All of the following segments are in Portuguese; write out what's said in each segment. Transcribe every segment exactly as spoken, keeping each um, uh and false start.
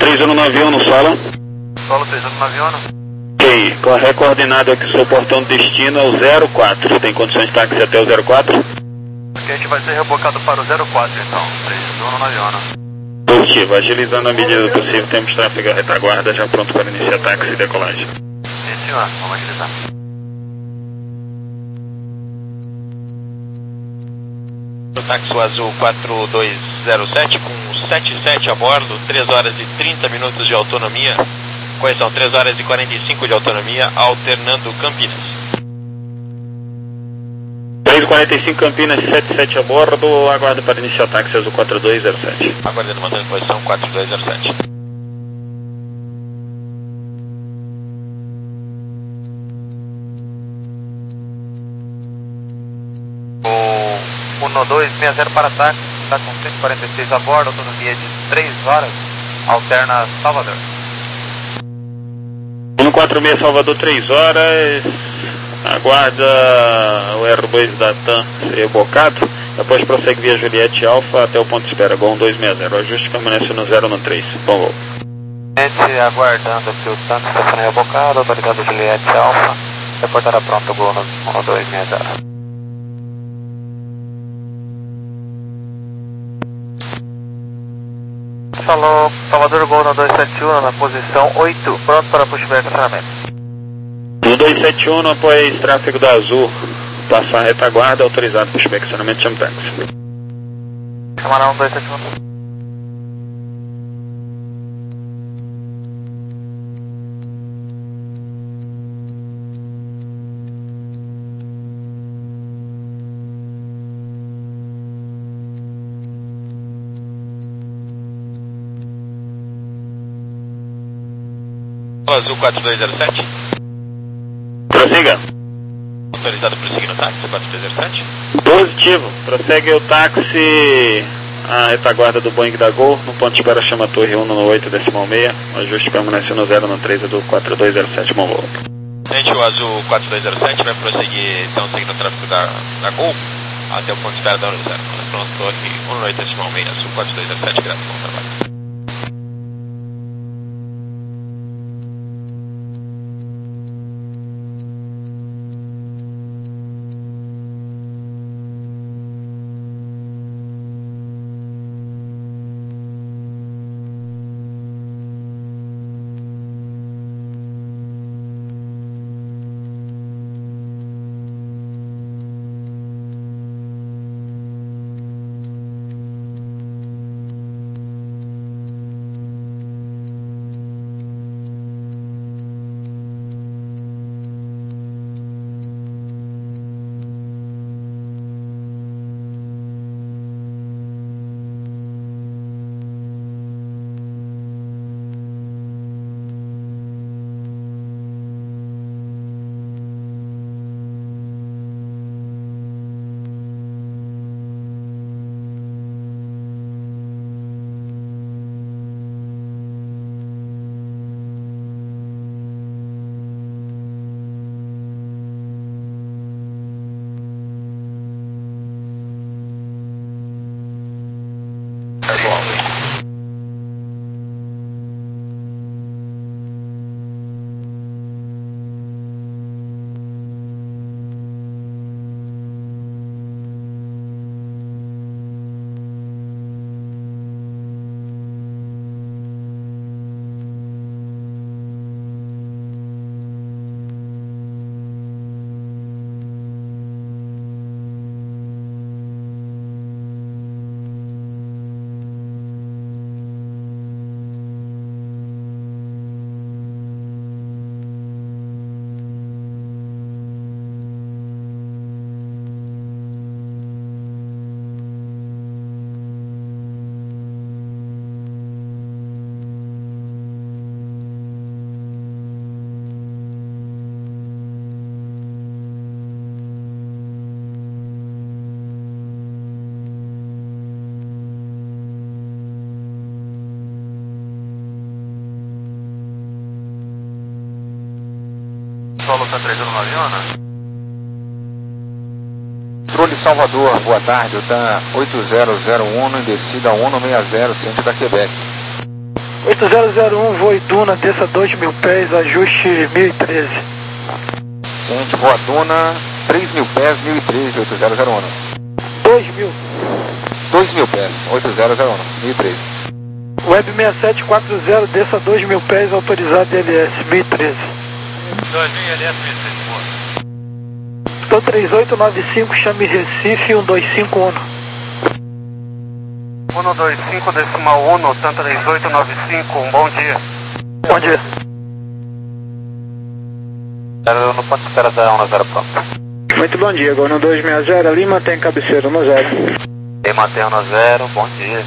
três um nove um no solo. Solo três um nove um. Ok, corre coordenado aqui, seu portão de destino é o zero quatro. Tem condições de táxi até o zero quatro? Ok, a gente vai ser rebocado para o zero quatro então, três um nove um. Positivo, agilizando a medida do possível, temos tráfego à retaguarda, já pronto para iniciar táxi e decolagem. Sim senhor, vamos agilizar. O táxi azul quatro dois zero sete com setenta e sete a bordo, três horas e trinta minutos de autonomia. Correção, três horas e quarenta e cinco de autonomia, alternando Campinas. três e quarenta e cinco Campinas, setenta e sete a bordo, aguardo para iniciar táxi azul quatro dois zero sete. Aguardando, mantendo posição quatro dois zero sete. O um dois seis zero para táxi, está com cento e quarenta e seis a bordo, autonomia de três horas, alterna Salvador. um quatro seis Salvador, três horas, aguarda o Airbus da TAM ser rebocado, depois prossegue via Juliette Alfa até o ponto de espera, Gol um dois seis zero, ajuste permanece no zero no três, bom voo. Juliette aguardando aqui o tanque está sendo rebocado, autorizado Juliette Alfa, reportará pronto o Gol um dois seis zero. Falou, Salvador Gol um dois sete um na posição oito, pronto para pushback e acionamento. um dois sete um após tráfego da Azul, passar a retaguarda, autorizado pushback e acionamento, chama táxi. Camarão um dois sete um. Azul quatro dois zero sete. Prossiga. Autorizado para prosseguir no táxi quatro dois zero sete. Positivo, prossegue o táxi a retaguarda do Boeing da Gol, no ponto de espera chama Torre um no oito decimal seis, o ajuste permanece no zero no três do quatro dois zero sete, bom voo. Gente, o Azul quatro dois zero sete vai prosseguir, então, seguindo o tráfego da, da Gol até o ponto de espera da zero. Pronto, Torre um no oito decimal seis, Azul quatro dois zero sete, graças ao trabalho. Solo San três um nove um, né? Controle Salvador, boa tarde, o TAM oito zero zero um em descida um um seis zero, centro da Quebec. oito zero zero um, voe Duna, desça dois mil pés, ajuste mil e treze. Gente, voa Duna, três mil pés, mil e treze, oito zero zero um. dois mil. dois mil pés, oito zero zero um, mil e treze. Web seis sete quatro zero, desça dois mil pés, autorizado L S, mil e treze. dois mil L S, mil e treze, boa. Então três oito nove cinco, chame Recife, um dois cinco um. um dois cinco decimal um, Tanto três oito nove cinco, um bom dia. Bom dia. No ponto de espera da um zero pronto. Muito bom dia, Gol no dois seis zero, ali mantém cabeceira no zero. E mantém um zero, bom dia.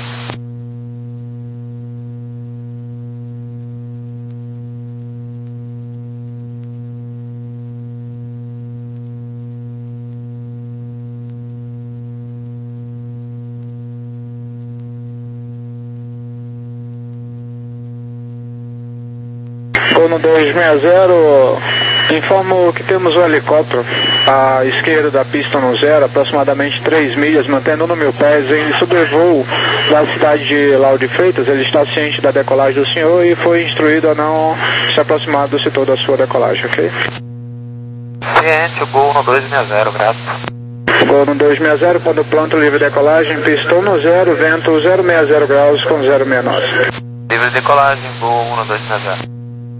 Gol no dois seis zero, informo que temos um helicóptero à esquerda da pista no zero, aproximadamente três milhas, mantendo no mil pés, em sobrevoo da cidade de Lauro de Freitas. Ele está ciente da decolagem do senhor e foi instruído a não se aproximar do setor da sua decolagem, ok? Ciente, o Gol no dois seis zero, grato. Gol no dois seis zero, quando pronto, livre decolagem, pistão no zero, vento zero seis zero graus com zero seis nove. Livre decolagem, Gol no dois seis zero.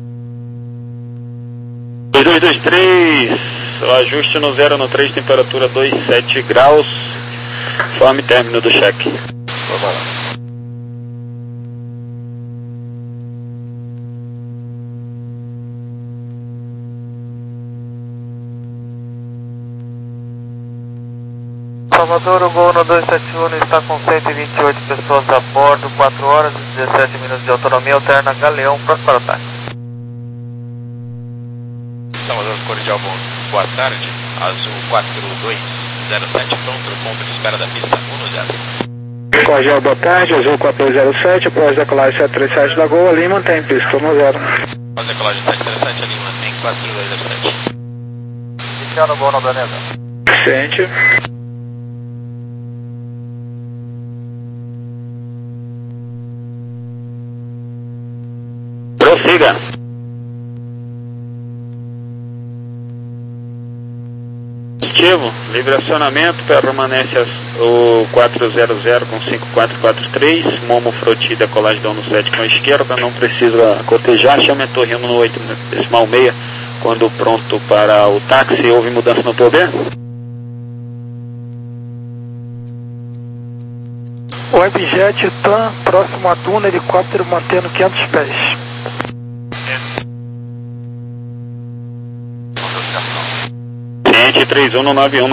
dois dois três, o ajuste no zero no três, temperatura dois sete graus, forme término do cheque. Vamos lá. Salvador, o Gol no dois sete um está com cento e vinte e oito pessoas a bordo, quatro horas e dezessete minutos de autonomia, alterna Galeão, próximo para o ataque. Salvador Cordial, bom, boa tarde. Azul quatro dois zero sete, pronto, ponto de espera da pista um zero. Cordial, boa tarde, Azul quatro dois zero sete, após decolagem sete três sete da Gol, ali mantém pista no zero. Após decolagem sete três sete, ali mantém quatro dois zero sete. Iniciando o Gol no Danesa. Ciente. Prossiga. Positivo, livre acionamento, permanece as, o quatro zero zero com cinco quatro quatro três, Momo Froti, decolagem dono sete com a esquerda, não precisa cotejar, chame a torre no oito decimal seis, quando pronto para o táxi. Houve mudança no P O B? Webjet TAM, próximo a Duna, helicóptero mantendo quinhentos pés. Ciente três um nove um.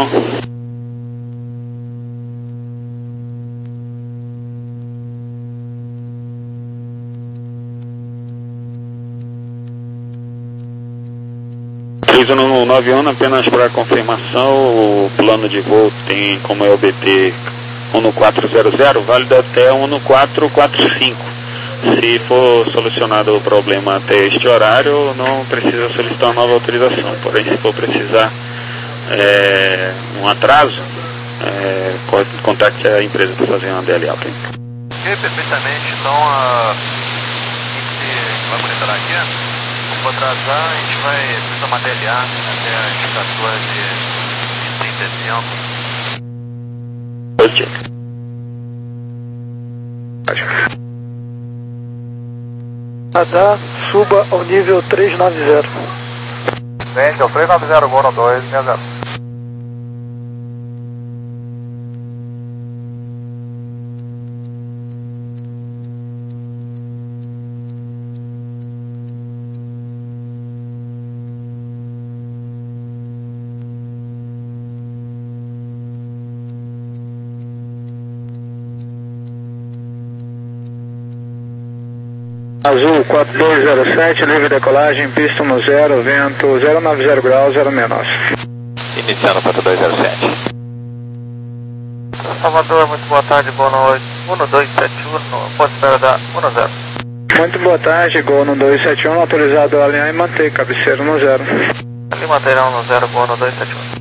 três um nove um, apenas para confirmação, o plano de voo tem como é o B T um quatro zero zero, válido até um quatro quatro cinco. Se for solucionado o problema até este horário, não precisa solicitar uma nova autorização. Porém, se for precisar é, um atraso, é, contacte a empresa para fazer uma D L A. Okay? Ok, perfeitamente. Então, a gente vai monitorar aqui. Se for atrasar, a gente vai fazer uma D L A até a indicação de trinta e cinco. Positivo. Radar, suba ao nível trezentos e noventa. Vende, é o trezentos e noventa, Gol no dois seis zero. Azul quatro dois zero sete, livre decolagem, pista no zero, vento zero nove zero graus, zero seis nove. Iniciando quatro dois zero sete. Salvador, muito boa tarde, boa noite. um dois sete um, pode espera da um zero. Muito boa tarde, Gol no dois sete um, autorizado a alinhar e manter cabeceira no zero. Ali material no zero, Gol no dois sete um.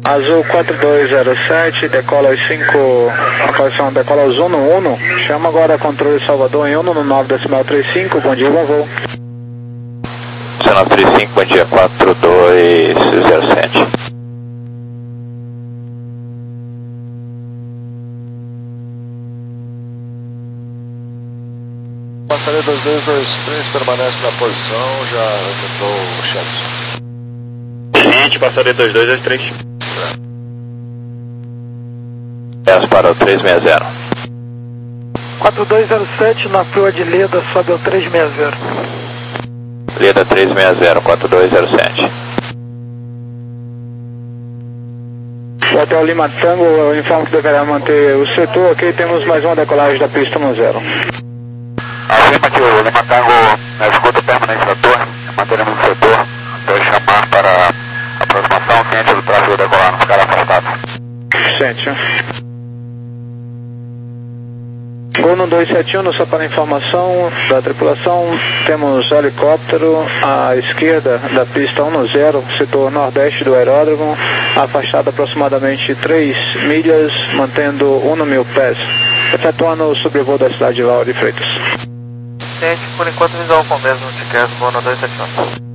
Azul quatro dois zero sete, decola aos cinco, a posição decola aos um no um, chama agora controle Salvador em um no nove decimal trinta e cinco, bom dia, bom voo. nove trinta e cinco, bom dia, quatro dois zero sete. Passaria dois dois dois três permanece na posição, já aumentou o Shelton. Cliente, passaria dois dois dois três. dez para o três seis zero. quatro dois zero sete, na proa de Leda, sobe ao três seis zero. Leda três seis zero, quatro dois zero sete. Hotel Lima Tango, eu informo que deverá manter o setor, ok, temos mais uma decolagem da pista no zero. Afirma que o Lima Tango na escuta permanente da torre, manteremos o setor, até chamar para a aproximação, ciente do tráfego decolar, não ficar afastado. Sente. Gol no dois sete um, só para informação da tripulação, temos helicóptero à esquerda da pista um no zero, setor nordeste do aeródromo, afastado aproximadamente três milhas, mantendo um no mil pés, efetuando o sobrevoo da cidade de Lauro de Freitas. Gente, por enquanto visual com o mesmo ticket, gol no dois sete um.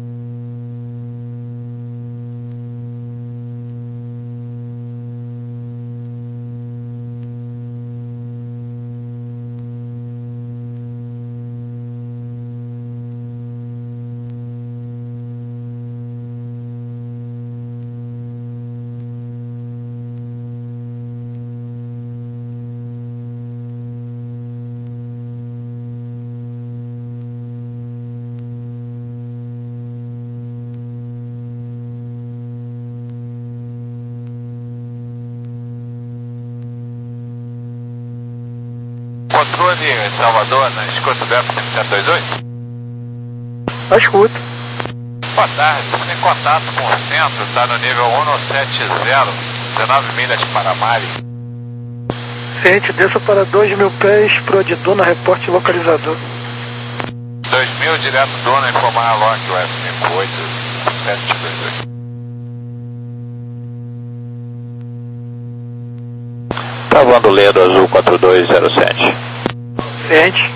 Controle Salvador, na escuta Delta cento e vinte e oito? Eu escuto. Boa tarde, sem contato com o centro, está no nível um sete zero, dezenove milhas para Mari. Ciente, desça para dois mil pés, proa de Duna, reporte localizador. dois mil, direto Duna, informar a Lock, o F cinco oito cinco sete dois oito. Travando Leda Azul quatro dois zero sete. Ciente.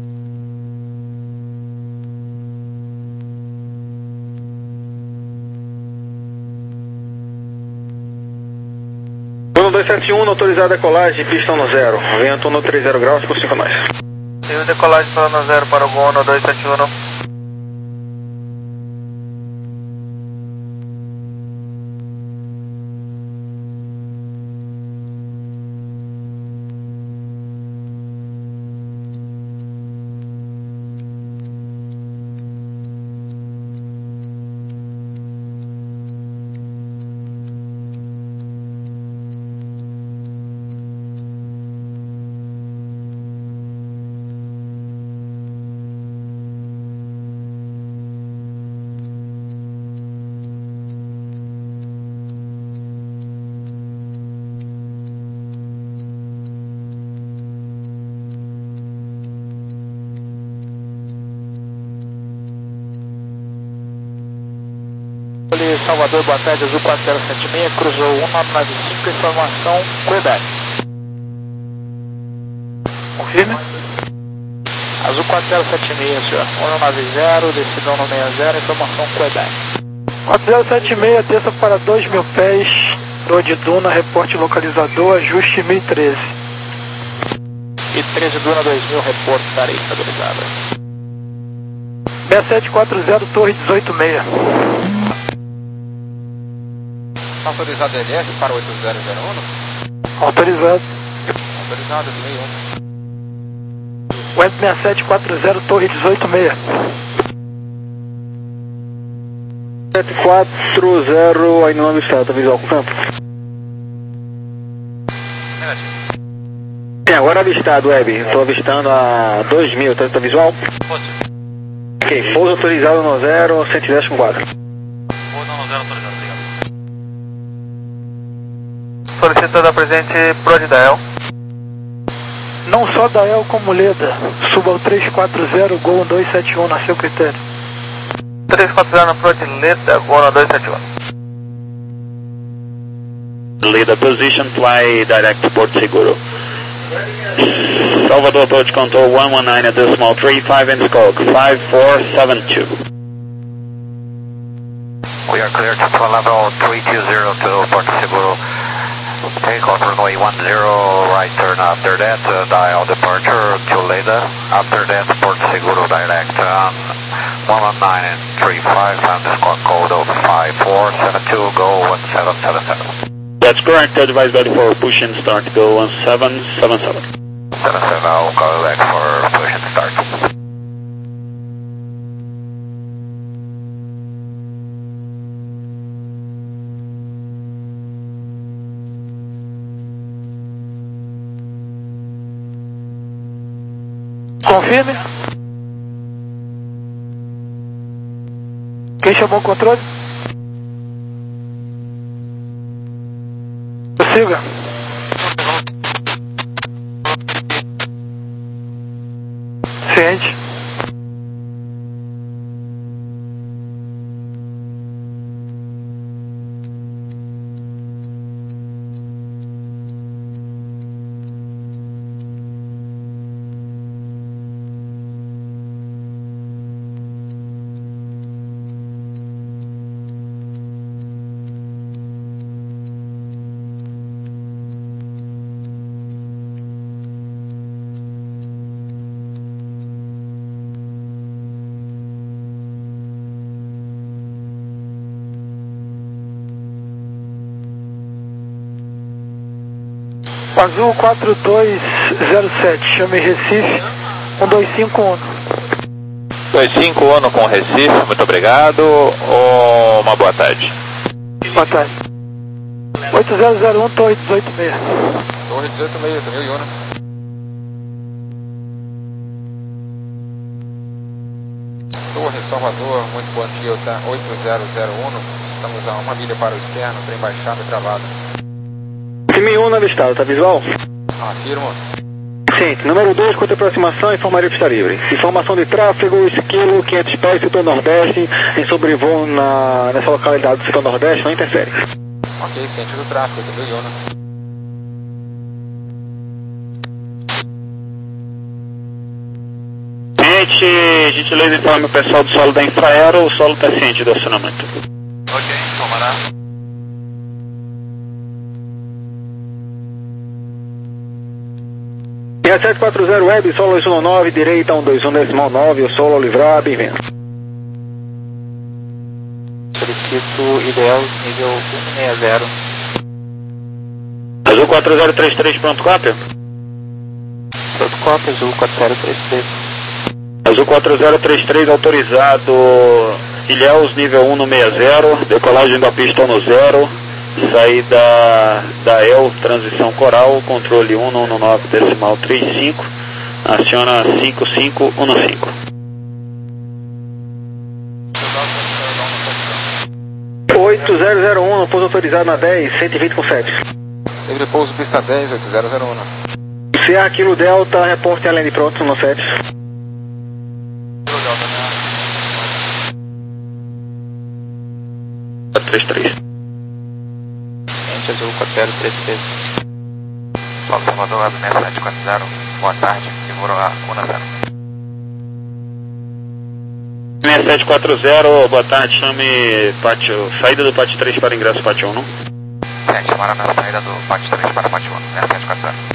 Gol no dois sete um, autorizada a decolagem, pista no zero, vento no trinta graus por cinco nós. Tenho decolagem para no zero para o gol no dois sete um. Salvador, boa tarde, Azul quatro zero sete seis, cruzou um nove nove cinco, informação Quebec. Confirme. Azul quatro zero sete seis, senhor, um nove zero, decisão no sessenta, informação Quebec. quatro zero sete seis, desça para dois mil pés, proa de Duna, reporte localizador, ajuste mil e treze. E treze Duna dois mil, reporte, estarei estabilizada. seis sete quatro zero, torre dezoito seis. Autorizado L S para oito zero zero um? Autorizado. Autorizado L um. Web seis sete quatro zero, torre dezoito seis. sete quatro zero, aí no nome está, visual com campo. Sim, agora avistado, Web. Estou avistando a dois mil, tá, tá visual? Positivo. Ok, pouso autorizado no zero, cento e dez com quatro. Pouso no zero autorizado, obrigado. Solicitando a presente Pro de Dael. Não só Dael como Leda. Suba ao três quatro zero, Gol dois sete um, na seu critério. três quatro zero no Pro de Leda, gol no dois sete um. Lead the position, fly direct to Porto Seguro. Salvador approach control one one nine at decimal three five and scope five four seven two. We are clear to level three two zero to Porto Seguro. Take off runway one zero, right turn after that, uh, dial departure to Leda. After that, Porto Seguro direct um, one one nine and three five, and squawk code of five four seven two, go one seven seven seven. That's correct, advise ready for push and start, go one seven seven seven. seven seven, I'll call back for push and start. Confirme. Quem chamou o controle? Prossiga. Ciente. Azul quatro dois zero sete, chame Recife, um dois cinco um. dois cinco um com Recife, muito obrigado. Uma boa tarde. Boa tarde. oito zero zero um, Torre dezoito seis. Torre dezoito seis, também o Iona. Torre Salvador, muito bom dia, tá? oito zero zero um, estamos a uma milha para o externo, trem baixado e travado. Time um avistado, tá visual? Afirmo. Sim, número dois, contra aproximação, informaria pista livre. Informação de tráfego, esquilo, quinhentos pés, setor nordeste, em sobrevoo na, nessa localidade do setor nordeste, não interfere. Ok, ciente do tráfego, também o Iona. Gente, gentileza informe o pessoal do solo da Infraero, o solo está ciente do acionamento. Ok, tomará. seis sete quatro zero Web, solo dois um nove, direita um dois um decimal nove, o solo livrar, bem-vindo. Solicito ideal nível um seis zero. Azul quatro zero três três, pronto cópia? Pronto cópia, Azul quatro zero três três. Azul quatro zero três três autorizado, Ilhéus nível um no seis zero, decolagem da pista no zero, saída da E L, transição coral, controle um um nove decimal trinta e cinco, aciona cinco cinco um cinco. oito zero zero um, pouso autorizado na dez, cento e vinte com sete. Livre pouso pista dez, oito zero zero um. Sierra Kilo Delta, reporte além de pronto no sete. três três. Azul quatro zero três três. Paulo Salvador, web seis sete quatro zero, boa tarde, seguro a um zero. seis sete quatro zero, boa tarde, chame pátio, saída do pátio três para ingresso pátio um, não? Sim, chamaram na saída do pátio três para pátio um, seis sete quatro zero.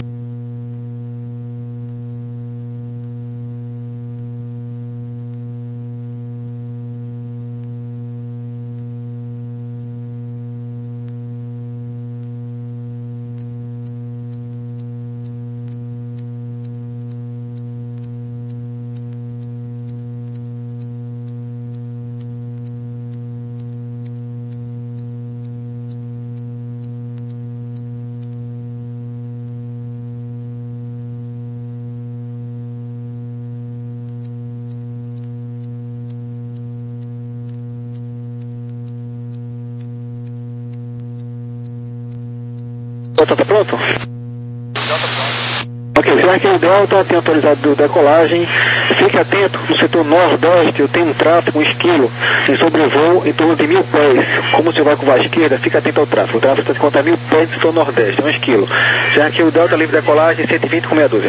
Tá pronto? Já tá pronto. Ok, Serra o Delta tem autorizado decolagem. Fique atento, no setor nordeste eu tenho um tráfego, um esquilo, em sobrevoo em torno de mil pés. Como você vai com a esquerda, fica atento ao tráfego. O tráfego está se conta mil pés no setor nordeste, é um esquilo. Serra o Delta, livre decolagem, cento e vinte com meia dúzia.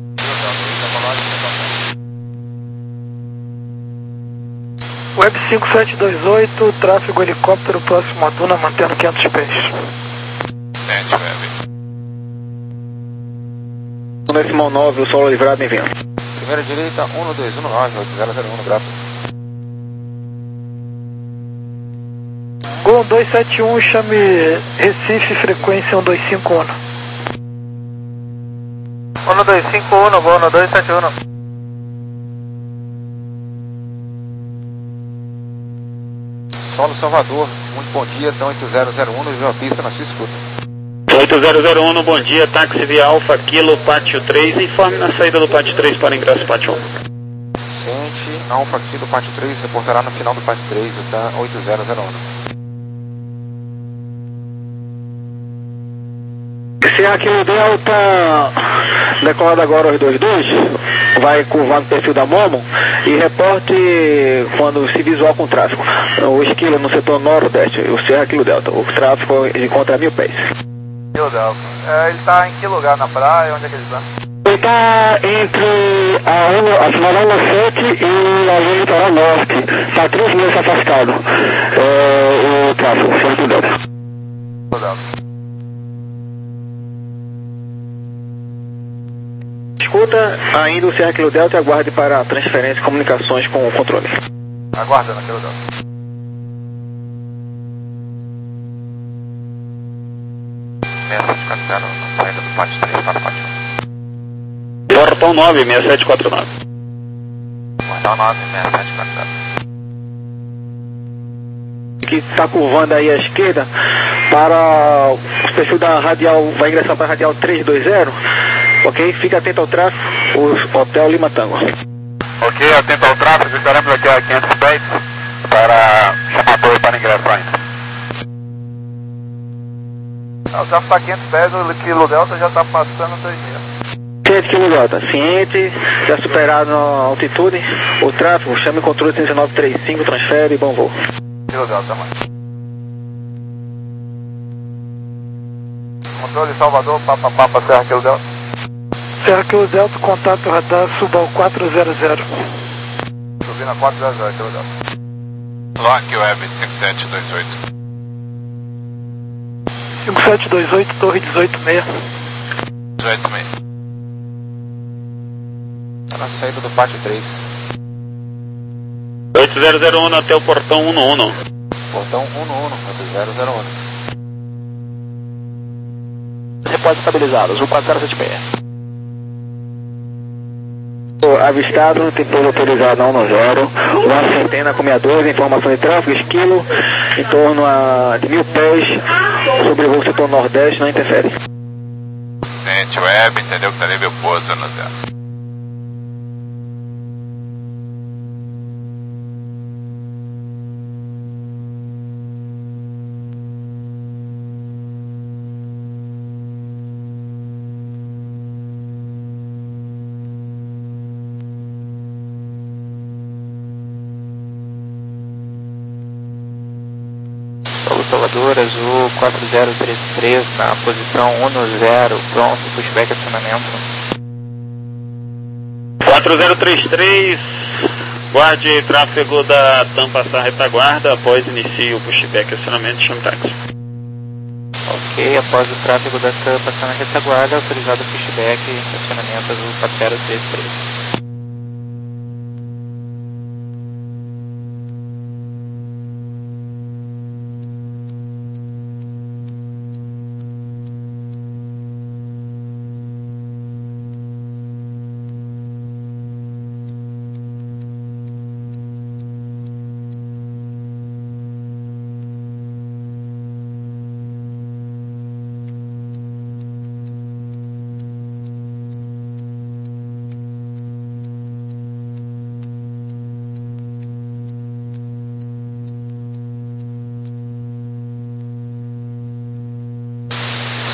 Web cinco sete dois oito, tráfego helicóptero próximo a Duna, mantendo quinhentos pés. sete, Web. Decimal nove, o solo livrado, bem-vindo. Primeira direita, um dois um nove, oito zero zero um, grato. Gol dois sete um, chame Recife, frequência um dois cinco um. um dois cinco um, Gol um dois sete um. Solo Salvador, muito bom dia, então oito zero zero um, viu a pista na sua escuta. oito zero zero um, bom dia, táxi via Alfa, Kilo, Pátio três, informe na saída do Pátio três para ingresso Pátio um. Sente, Alfa Kilo, Pátio três, reportará no final do Pátio três, o T A N oito zero zero um. Serra aqui o Delta, decolado agora aos dois dois, vai curvar no perfil da Momo e reporte quando se visual com o tráfego. O esquilo no setor nordeste, o Serra aqui o Delta, o tráfego encontra mil pés. Quilo Delta. É, ele tá em que lugar na praia? Onde é que ele tá? Ele está entre a, a Finalana sete e a linha litoral norte, está três meses afastado, é, o tráfego, Serra aqui o Delta. Quilo Delta. Escuta, ainda o Serra Kilo Delta e aguarde para transferência e comunicações com o controle. Aguardando, Kilo Delta. seis sete quatro zero, saída do Pátio três para o Pátio um. Portão nove, seis sete quatro nove. Portão nove, seis sete quatro zero. Que está curvando aí à esquerda para o perfil da radial, vai ingressar para a radial trezentos e vinte. Ok, fica atento ao tráfego, o Hotel Lima Tango. Ok, atento ao tráfego, estaremos aqui a quinhentos pés para chamar a torre para ingressar ainda. O tráfego está quinhentos pés, o Kilo Delta já está passando dois dias. Ciente Kilo Delta, ciente, já superado a altitude, o tráfego, chame o controle três nove três cinco, transfere e bom voo. Kilo Delta, mano. Controle Salvador, Papa Papa, Serra Kilo Delta. Serra Kilo Delta, contato radar, suba ao quatro zero zero. Subindo a quatro zero zero, Kilo Delta. Lock Web cinco sete dois oito. cinco sete dois oito, torre dezoito seis. dezoito seis. Está na saída do Pátio três. oito zero zero um até o portão um um. Portão um um, oito zero zero um. Repórter estabilizado, azul quatro zero sete seis. Avistado, tem pouso autorizado na um zero, uma centena com meia dúzia, informação de tráfego, esquilo, em torno a de mil pés, sobrevoo setor nordeste, não interfere. Sente Web, entendeu que tá livre o pouso no zero. Salvador, azul quatro zero três três, na posição um zero, pronto, pushback acionamento. quatro zero três três, guarde tráfego da TAM passar retaguarda, após inicie o pushback acionamento, chame táxi. Ok, após o tráfego da TAM passar na retaguarda, autorizado pushback acionamento azul quatro zero três três.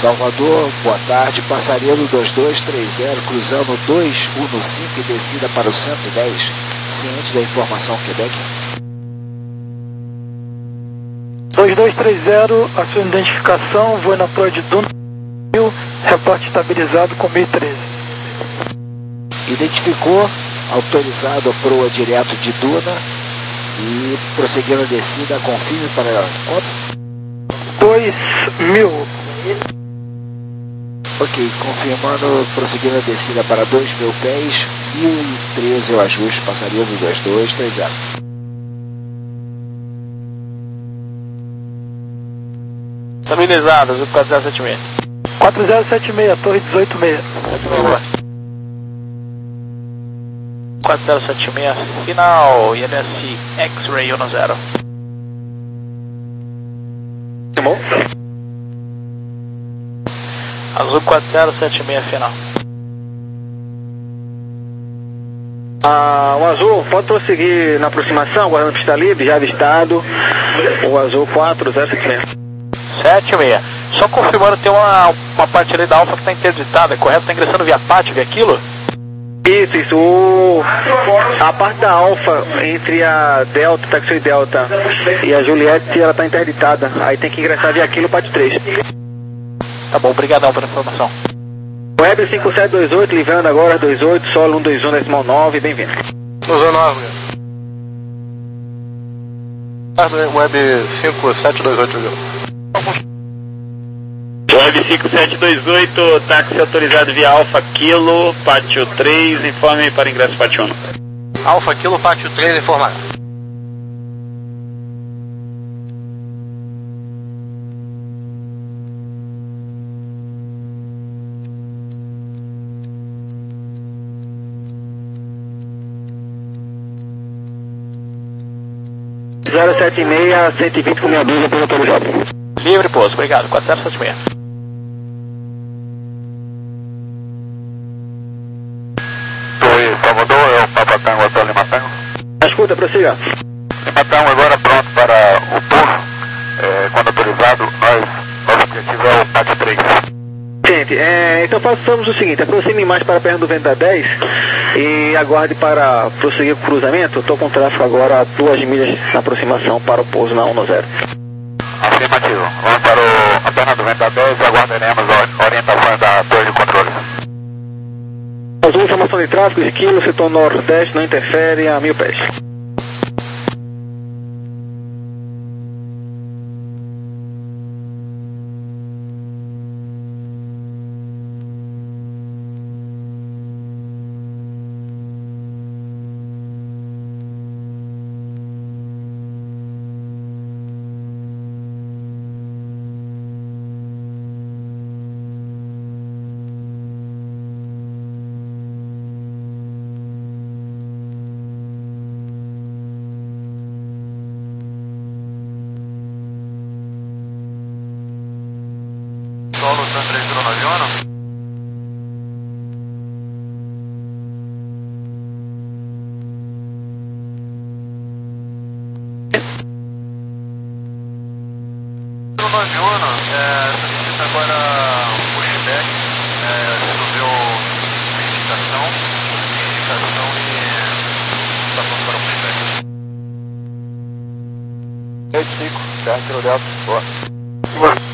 Salvador, boa tarde, passaredo dois dois três zero, cruzando dois um cinco e descida para o cento e dez, ciente da informação Quebec. dois dois três zero, a sua identificação, voo na proa de Duna, reporte estabilizado com mil e treze. Identificou, autorizado a proa direto de Duna e prosseguindo a descida, confirme para quanto? dois mil. Ok, confirmando, prosseguindo a descida para dois mil pés, mil e treze o ajuste, passaria do dois dois três zero. Estabilizado, Azul quatro zero sete seis. quatro zero sete seis, torre dezoito seis. quatro zero sete seis, final, I L S X-Ray um zero. Bom. Azul quatro zero sete seis, final. Ah, o Azul, pode prosseguir na aproximação, guardando pista livre, já avistado. O Azul quatro zero sete seis. sete seis. Só confirmando, tem uma, uma parte ali da Alfa que está interditada, é correto? Está ingressando via pátio, via quilo? Isso, isso. O, a parte da Alfa entre a Delta, Taxi Delta e a Juliette, ela está interditada. Aí tem que ingressar via quilo pátio três. Tá bom, obrigadão pela informação. Web cinco sete dois oito, livrando agora dois oito, solo um dois um, decimal nove, bem-vindo. Usando nove. Web cinco sete dois oito, viu? Web cinco sete dois oito, táxi autorizado via Alfa Kilo, pátio três, informe para ingresso pátio um. Alfa Kilo, pátio três, informado. zero sete seis, cento e vinte com minha dúvida pelo autorizado. Livre, posto, obrigado, quatro zero sete seis. Torre Salvador, é o Papa Tango, Hotel Lima Tango. Escuta, prossiga. Lima Tango agora pronto para o tour. É, quando autorizado, nós, nosso objetivo é o pátio três. Gente, é, então façamos o seguinte, aproxime mais para perto do vento da dez e aguarde para prosseguir o cruzamento. Estou com tráfego agora a duas milhas na aproximação para o pouso na um zero. Afirmativo. Vamos para o, a perna do vento da dez e aguardaremos as orientações da torre de controle. Azul, informação de tráfego, esquilo, setor nordeste, não interfere a mil pés. Solo San três zero nove um. nove um, é, solicita agora um pushback, é, resolveu verificação, verificação e está pronto para o pushback. oito cinco, Carro Delta, boa. Boa.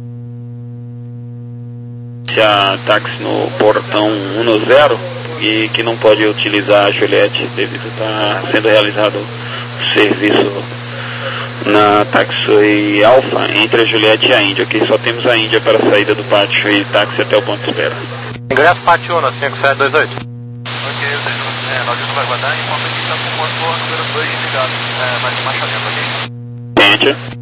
A táxi no portão um zero e que não pode utilizar a Juliette devido a estar sendo realizado o serviço na táxi Alfa entre a Juliette e a Índia, que só temos a Índia para a saída do pátio e táxi até o ponto de espera. Ingresso pátio um, cinco sete dois oito. Ok, o é, nós vai aguardar enquanto a gente está com o motor número dois ligado, é, mais uma chamada, ok? Índia.